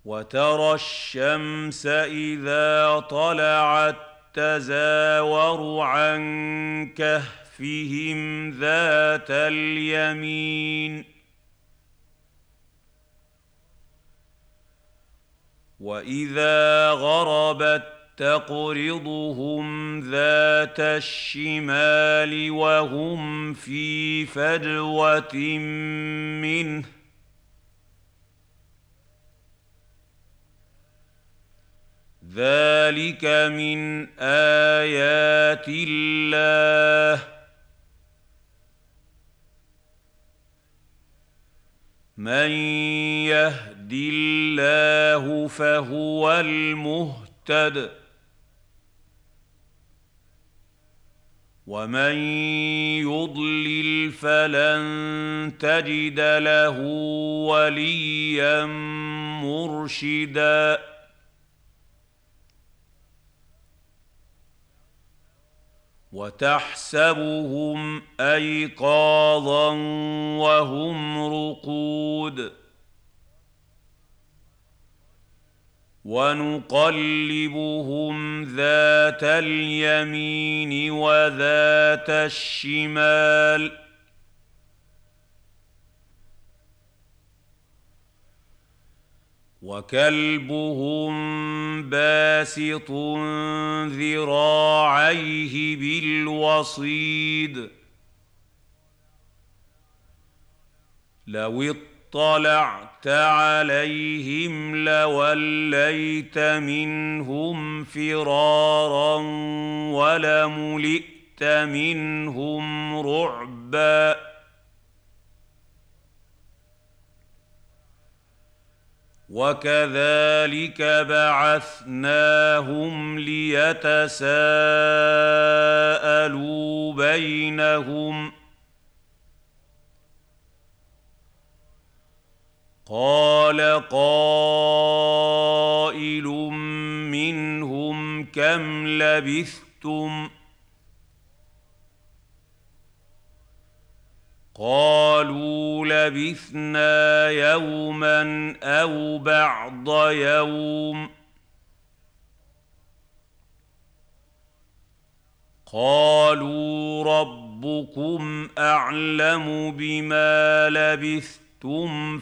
وترى الشمس إذا طلعت تزاور عن كهفهم ذات اليمين وإذا غربت تقرضهم ذات الشمال وهم في فجوة منه ذلك من آيات الله من يهد الله فهو المهتد ومن يضلل فلن تجد له وليا مرشدا وتحسبهم أيقاظا وهم رقود ونقلبهم ذات اليمين وذات الشمال وكلبهم باسط ذراعيه بالوصيد لو اطلعت عليهم لوليت منهم فرارا ولملئت منهم رعبا وكذلك بعثناهم ليتساءلوا بينهم قال قائل منهم كم لبثتم قالوا لبثنا يوما أو بعض يوم قالوا ربكم أعلم بما لبثتم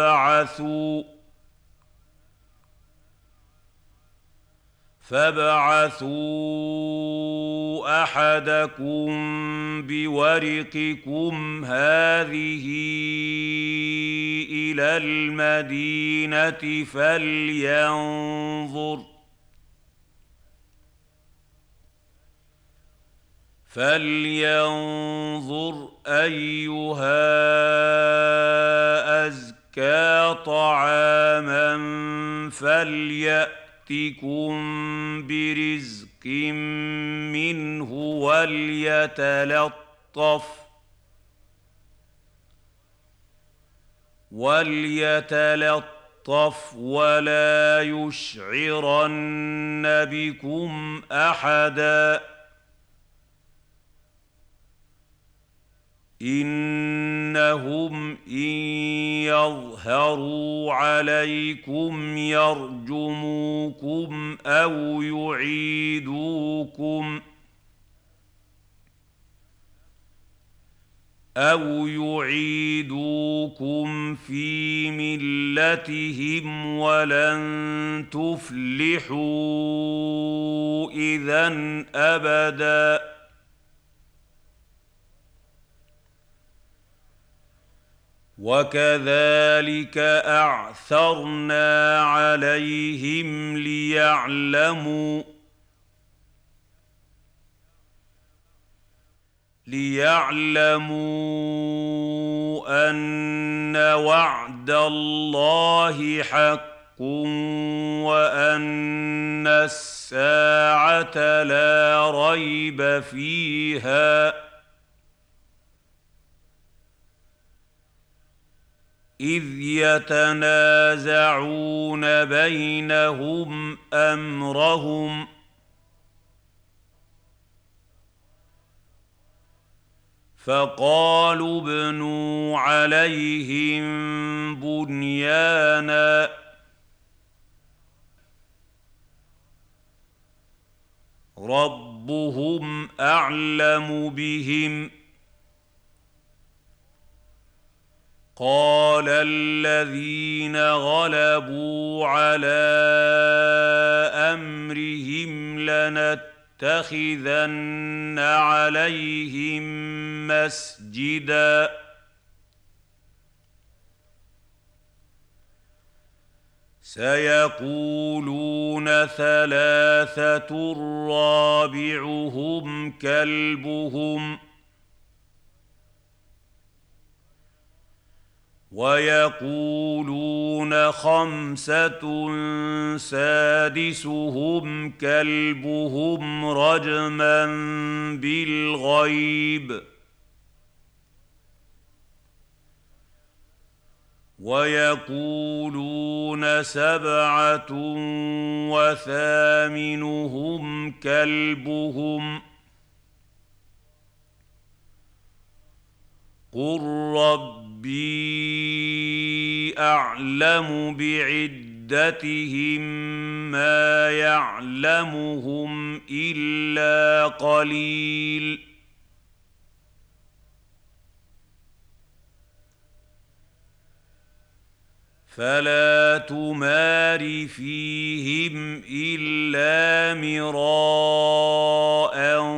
فابعثوا أحدكم بورقكم هذه إلى المدينة فلينظر أيها أزكى طعاما فليأتكم برزق منه وليتلطف ولا يشعرن بكم أحدا إنهم إن يظهروا عليكم يرجموكم أو يعيدوكم في ملتهم ولن تفلحوا إذن أبدا وكذلك أعثرنا عليهم ليعلموا أن وعد الله حق وأن الساعة لا ريب فيها إذ يتنازعون بينهم أمرهم فقالوا ابنوا عليهم بنيانا ربهم اعلم بهم قال الذين غلبوا على امرهم لنتخذن عليهم مسجدا سيقولون ثلاثة رابعهم كلبهم ويقولون خمسة سادسهم كلبهم رجما بالغيب ويقولون سبعة وثامنهم كلبهم قل ربي أعلم بعدتهم ما يعلمهم إلا قليل فلا تمار فيهم إلا مراء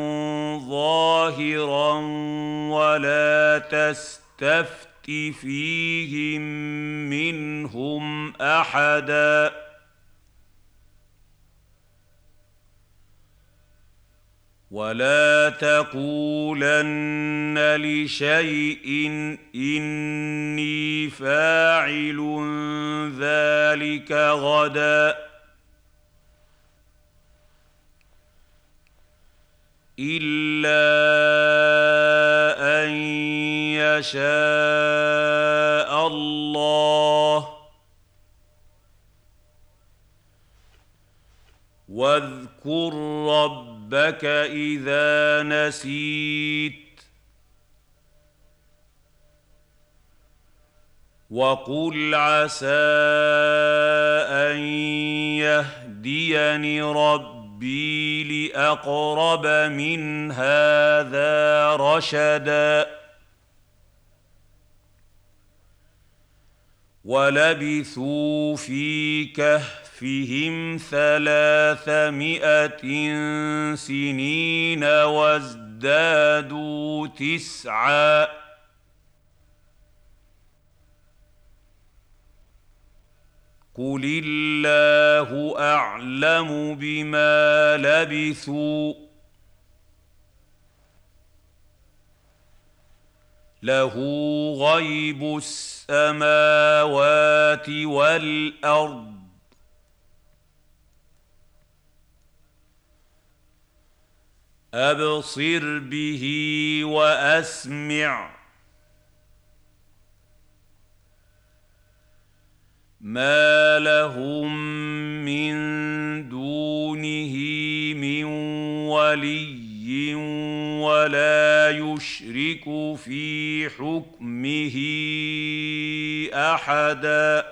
ظاهرا ولا تستفت فيهم منهم أحدا ولا تقولن لشيء إني فاعل ذلك غدا إلا أن يشاء الله واذكر ربك إذا نسيت وقل عسى أن يهديني ربي لأقرب من هذا رشدا ولبثوا في كهفهم 300 سنين وازدادوا 9 قل الله أعلم بما لبثوا له غيب السماوات والأرض أبصر به وأسمع ما لهم من دونه من ولي ولا يشرك في حكمه أحدا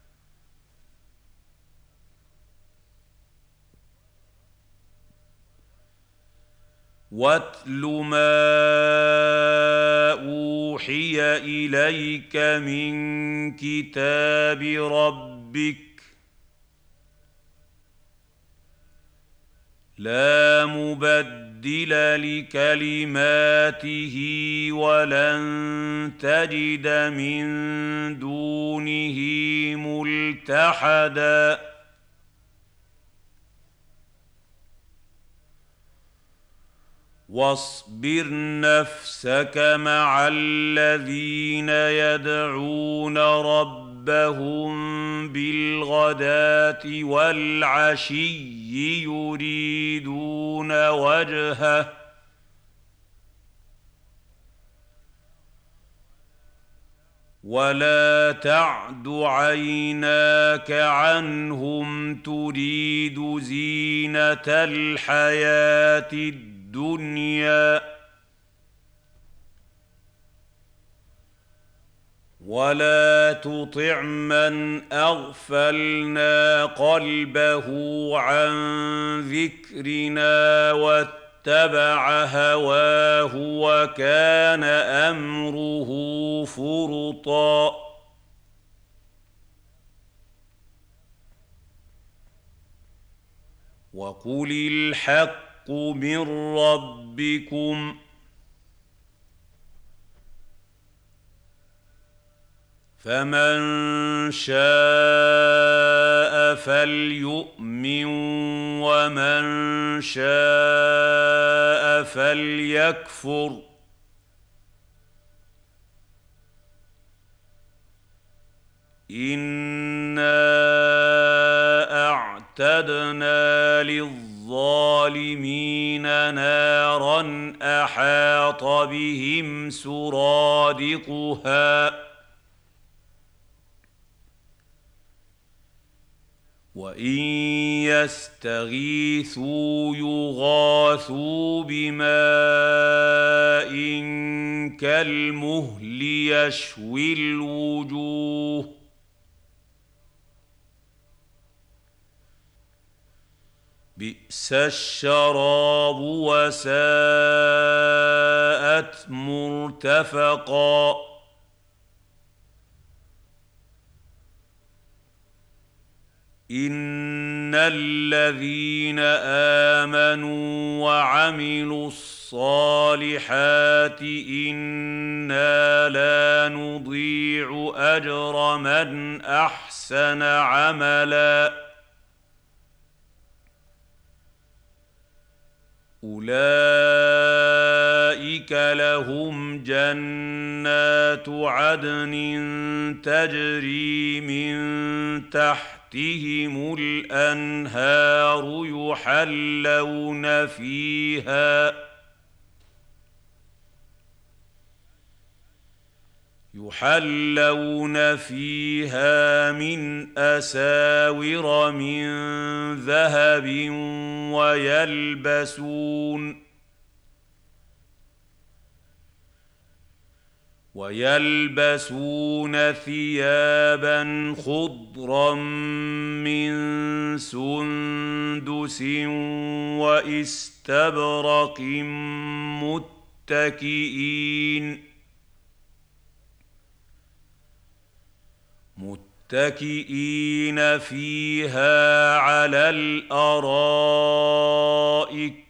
واتل ما أوحي إليك من كتاب ربك لا مبدل لكلماته ولن تجد من دونه ملتحدا واصبر نفسك مع الذين يدعون ربهم بالغداة والعشي يريدون وجهه ولا تعد عيناك عنهم تريد زينة الحياة الدنيا ولا تطع من اغفلنا قلبه عن ذكرنا واتبع هواه وكان امره فرطا. وقل الحق من ربكم فمن شاء فليؤمن ومن شاء فليكفر. إنا أعتدنا للظالمين نارا أحاط بهم سرادقها وإن يستغيثوا يغاثوا بماء كالمهل يشوي الوجوه بئس الشراب وساءت مرتفقا. إن الذين آمنوا وعملوا الصالحات إنا لا نضيع أجر من أحسن عملا أولئك لهم جنات عدن تجري من تحتهم الأنهار يحلون فيها من أساور من ذهب ويلبسون ثيابا خضرا من سندس واستبرق متكئين فيها على الأرائك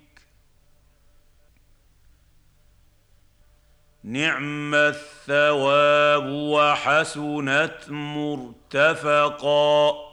نعم الثواب وحسنت مرتفقا.